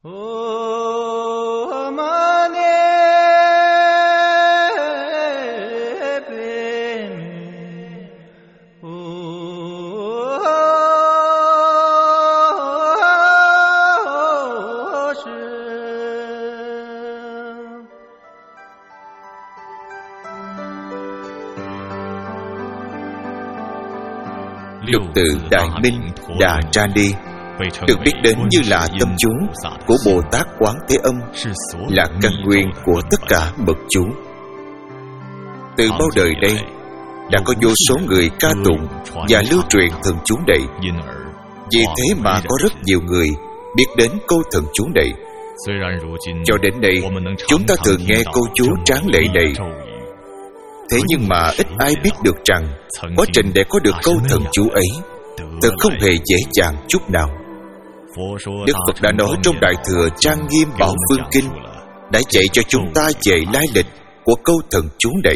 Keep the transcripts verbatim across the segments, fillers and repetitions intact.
Lục tự Đại Minh Đà Tra Ni được biết đến như là tâm chú của Bồ Tát Quán Thế Âm, là căn nguyên của tất cả bậc chú. Từ bao đời đây đã có vô số người ca tụng và lưu truyền thần chú này. Vì thế mà có rất nhiều người biết đến câu thần chú này. Cho đến nay chúng ta thường nghe câu chú tráng lệ này. Thế nhưng mà ít ai biết được rằng quá trình để có được câu thần chú ấy thật không hề dễ dàng chút nào. Đức Phật đã nói trong Đại Thừa Trang Nghiêm Bảo Phương Kinh, đã dạy cho chúng ta về lai lịch của câu thần chú này.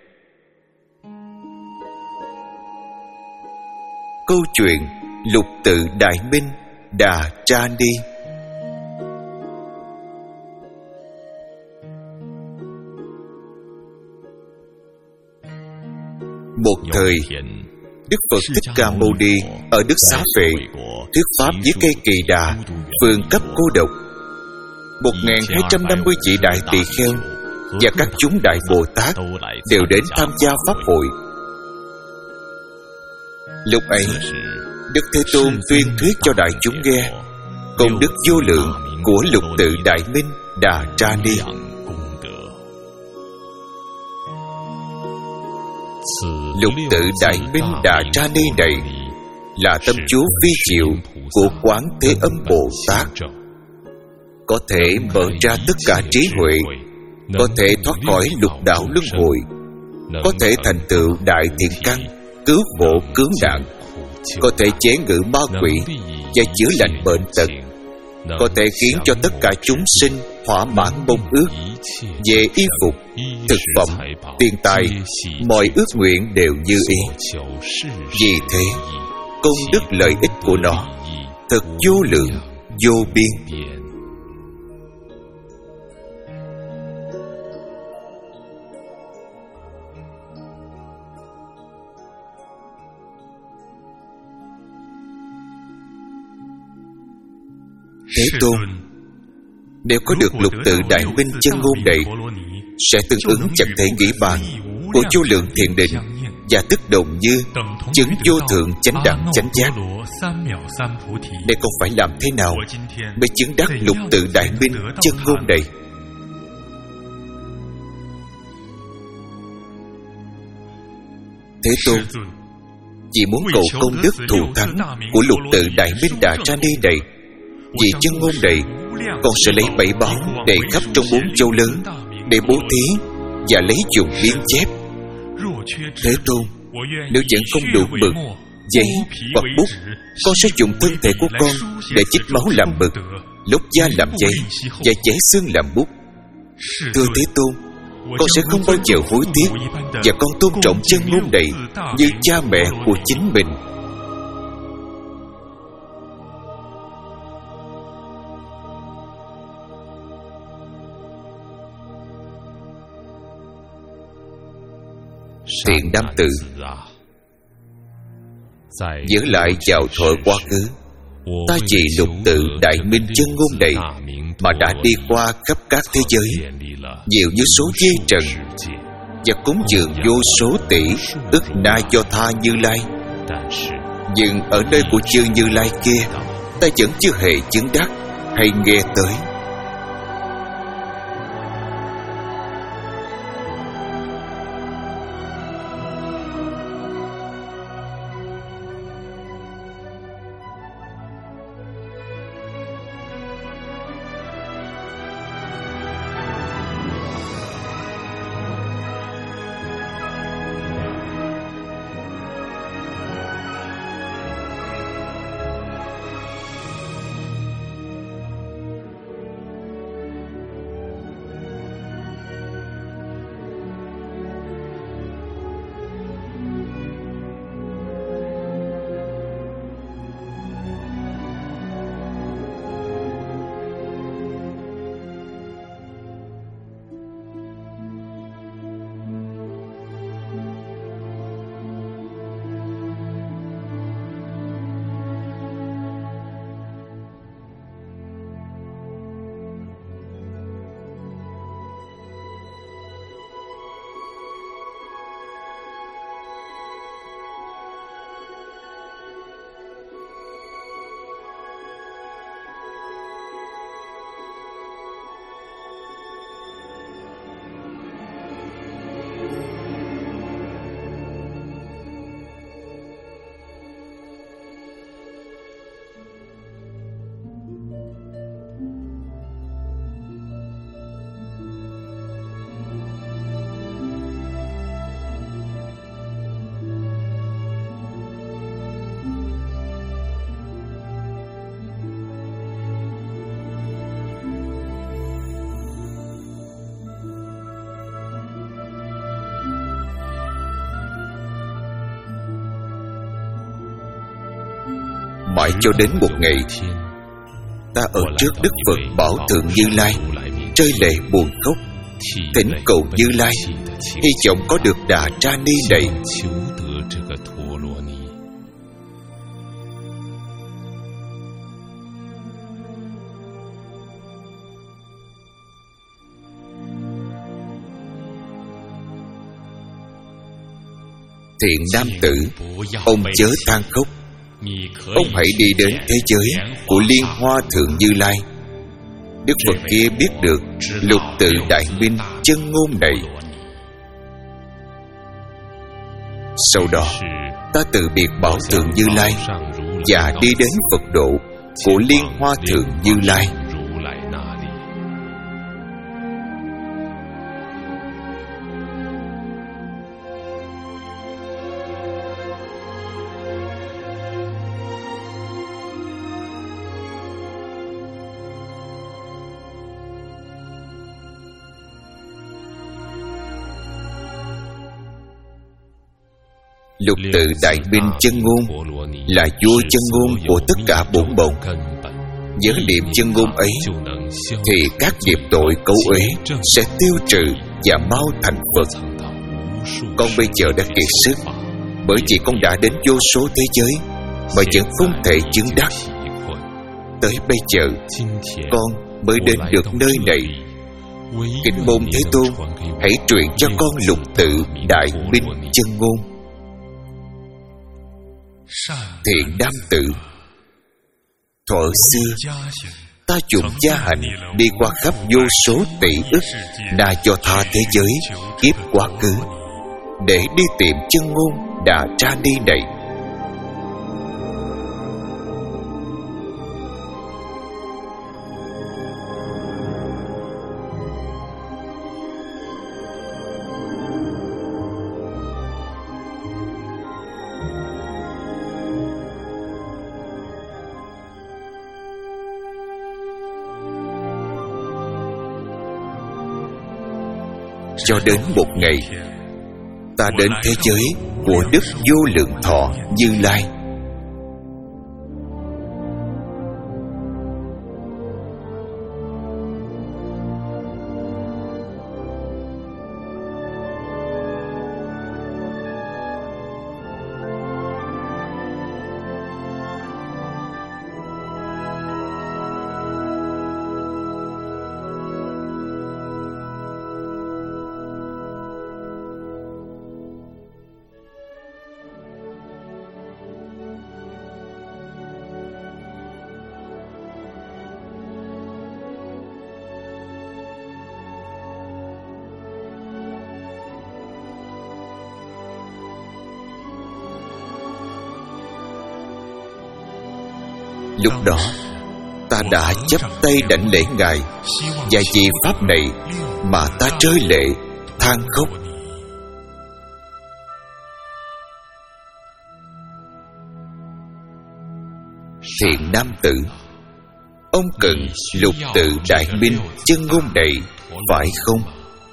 Câu chuyện Lục tự Đại Minh Đà Tra Ni. Một thời, Đức Phật Thích Ca Mâu Ni ở nước Xá Vệ thuyết pháp với cây Kỳ Đà, vườn cấp cô độc. Một nghìn hai trăm năm mươi vị đại tỳ kheo và các chúng đại Bồ Tát đều đến tham gia pháp hội. Lúc ấy, Đức Thế Tôn tuyên thuyết cho đại chúng nghe công đức vô lượng của Lục tự Đại Minh Đà Tra Ni. Lục tự Đại Minh Đà Tra Ni này là tâm chú vi diệu của Quán Thế Âm Bồ Tát, có thể mở ra tất cả trí huệ, có thể thoát khỏi lục đạo luân hồi, có thể thành tựu đại thiện căn, cứu khổ cứu nạn, có thể chế ngự ma quỷ và chữa lành bệnh tật, có thể khiến cho tất cả chúng sinh thỏa mãn mong ước về y phục, thực phẩm, tiền tài, mọi ước nguyện đều như ý. Vì thế, công đức lợi ích của nó thật vô lượng, vô biên. Thế Tôn, nếu có được lục tự Đại Minh chân ngôn này, sẽ tương ứng chẳng thể nghĩ bàn của vô lượng thiền định và tức đồng như chứng vô thượng chánh đẳng chánh giác. Đây không phải làm thế nào mới chứng đắc lục tự Đại Minh chân ngôn này? Thế Tôn, vì muốn cầu công đức thù thắng của lục tự Đại Minh Đà Tra Ni này, vì chân ngôn này, con sẽ lấy bảy báo đầy khắp trong bốn châu lớn để bố thí và lấy dùng biên chép. Thế Tôn, nếu vẫn không đủ mực, giấy hoặc bút, con sẽ dùng thân thể của con để chích máu làm mực, lốt da làm giấy và chẻ xương làm bút. Thưa Thế Tôn, con sẽ không bao giờ hối tiếc, và con tôn trọng chân ngôn này như cha mẹ của chính mình. Thiện nam tử, nhớ lại vào thuở quá khứ, ta vì lục tự Đại Minh chân ngôn này mà đã đi qua khắp các thế giới, nhiều như số dây trần, và cúng dường vô số tỷ ức na do tha Như Lai. Nhưng ở nơi của chư Như Lai kia, ta vẫn chưa hề chứng đắc hay nghe tới. mãi cho đến một ngày, ta ở trước Đức Phật Bảo Thượng Như Lai, rơi lệ buồn khóc, thỉnh cầu Như Lai, hy vọng có được Đà Tra Ni này. Thiện nam tử, ông chớ than khóc. Ông hãy đi đến thế giới của Liên Hoa Thượng Như Lai. Đức Phật kia biết được lục tự đại minh chân ngôn này. Sau đó, ta từ biệt Bảo Thượng Như Lai và đi đến Phật độ của Liên Hoa Thượng Như Lai. Lục tự đại minh chân ngôn là vua chân ngôn của tất cả bổn bổn. Với niệm chân ngôn ấy thì các nghiệp tội cấu uế sẽ tiêu trừ và mau thành Phật. Con bây giờ đã kiệt sức, bởi vì con đã đến vô số thế giới mà vẫn không thể chứng đắc. Tới bây giờ con mới đến được nơi này. Kính môn Thế Tôn, hãy truyền cho con lục tự đại minh chân ngôn. Thiện nam tử, thuở xưa ta dùng gia hành đi qua khắp vô số tỷ ức Na Do Tha thế giới kiếp quá khứ để đi tìm chân ngôn Đà Tra Ni này. Cho đến một ngày, ta đến thế giới của Đức Vô Lượng Thọ Như Lai. Lúc đó ta đã chắp tay đảnh lễ Ngài, và vì pháp này mà ta rơi lệ than khóc. Thiện nam tử, ông cần lục tự đại minh chân ngôn này phải không?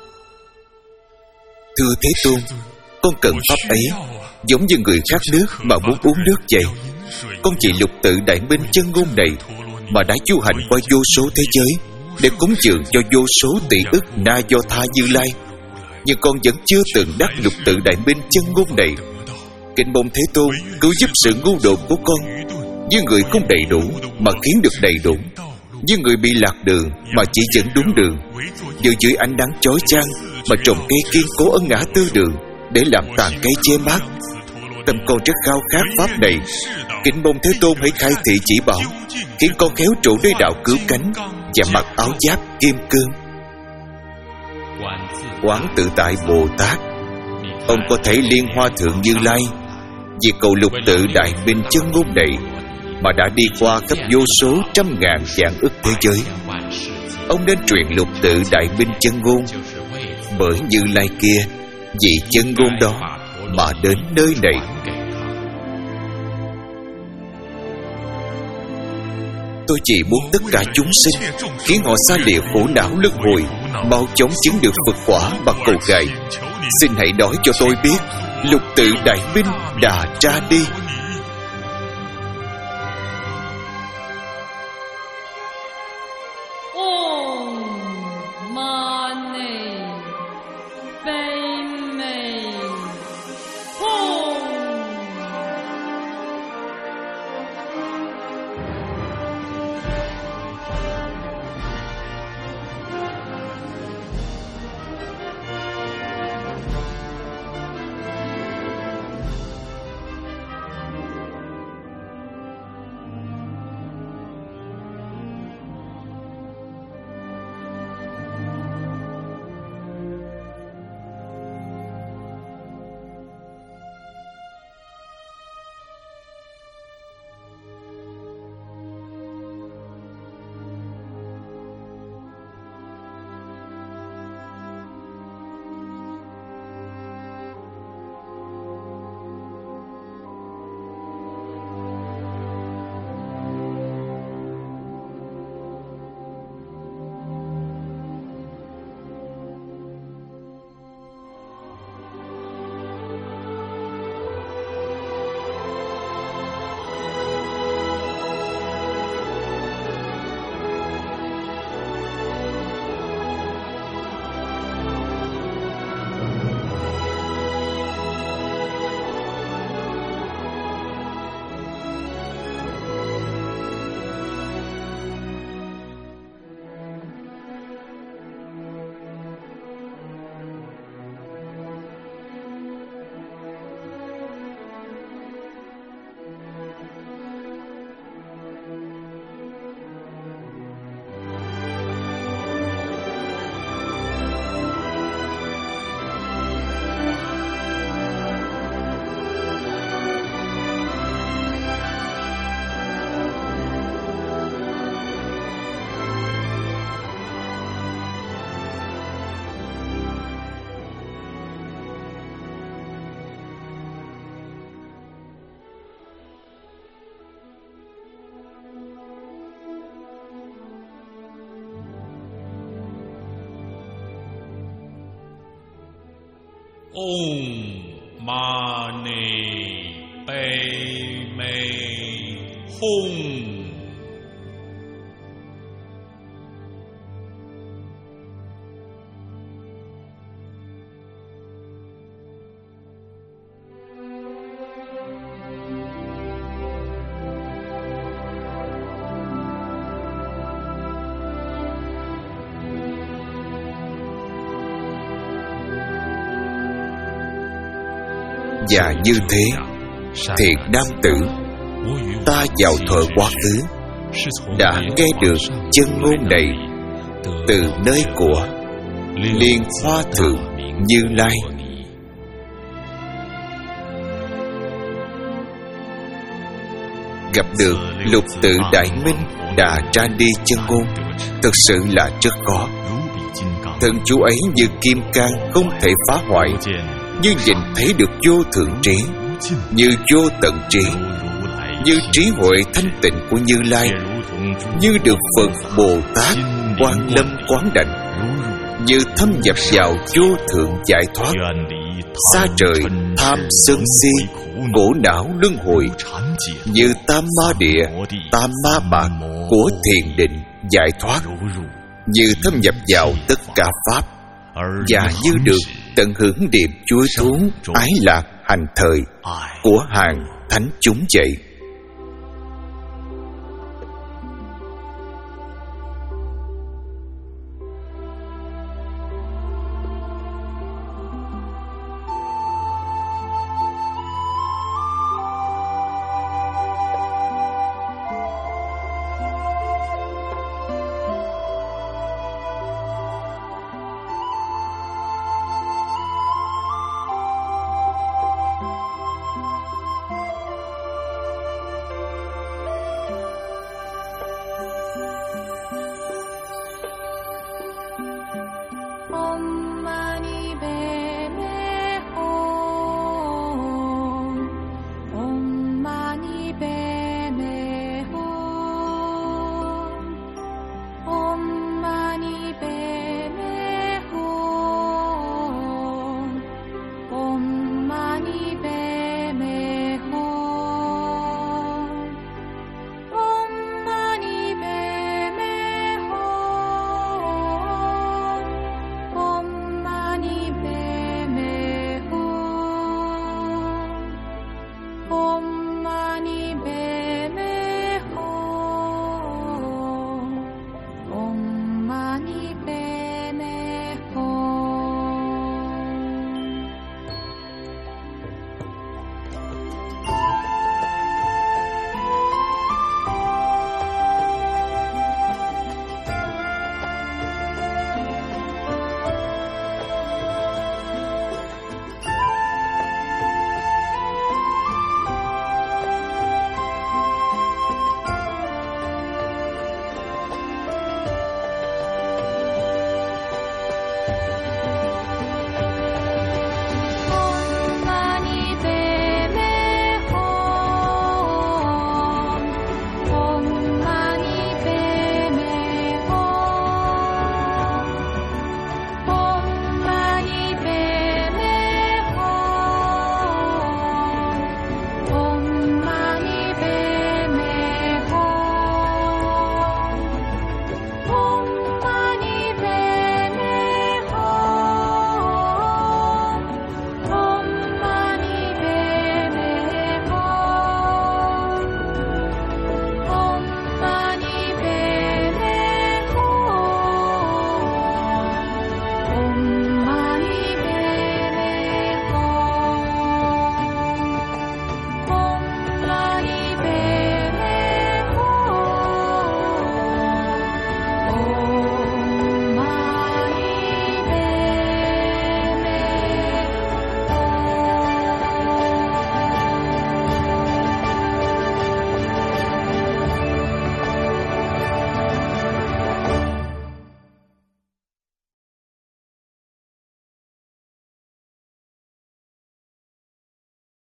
Thưa Thế Tôn, con cần pháp ấy giống như người khát nước mà muốn uống nước vậy. Con chỉ lục tự đại minh chân ngôn này mà đã du hành qua vô số thế giới để cúng dường cho vô số tỷ ức Na Do Tha Như Lai, nhưng con vẫn chưa từng đắc lục tự đại minh chân ngôn này. Kính mong Thế Tôn cứu giúp sự ngu độn của con, như người không đầy đủ mà khiến được đầy đủ, như người bị lạc đường mà chỉ dẫn đúng đường, như dưới ánh nắng chói chang mà trồng cây kiên cố ở ngã tư đường để làm tàn cây che mát. Tâm con rất khao khát pháp này. Kính mong Thế Tôn hãy khai thị chỉ bảo, khiến con khéo trụ nơi đạo cứu cánh và mặc áo giáp kim cương. Quán Tự Tại Bồ Tát, ông có thấy Liên Hoa Thượng Như Lai vì cầu lục tự đại minh chân ngôn này mà đã đi qua khắp vô số trăm ngàn vạn ức thế giới. Ông nên truyền lục tự đại minh chân ngôn, bởi Như Lai kia vì chân ngôn đó mà đến nơi này. Tôi chỉ muốn tất cả chúng sinh khiến họ xa lìa khổ não luân hồi, mau chóng chứng được Phật quả bằng cầu gài. Xin hãy nói cho tôi biết lục tự đại minh Đà Tra Ni. Om Mani Padme Hum. Và như thế, thiện nam tử, ta vào thuở quá khứ đã nghe được chân ngôn này từ nơi của Liên Hoa Thượng Như Lai. Gặp được Lục Tự Đại Minh Đà Ra Đi chân ngôn thực sự là rất khó. Thần chú ấy như kim cang không thể phá hoại, như nhìn thấy được vô thượng trí, như vô tận trí, như trí huệ thanh tịnh của Như Lai, như được Phật Bồ Tát Quan Lâm quán đảnh, như thâm nhập vào vô thượng giải thoát, xa rời tham sân si, khổ não luân hồi, như tam ma địa, tam ma bạc của thiền định giải thoát, như thâm nhập vào tất cả pháp, và như được tận hưởng điềm chuối thú ái lạc hành thời của hàng thánh chúng vậy. Om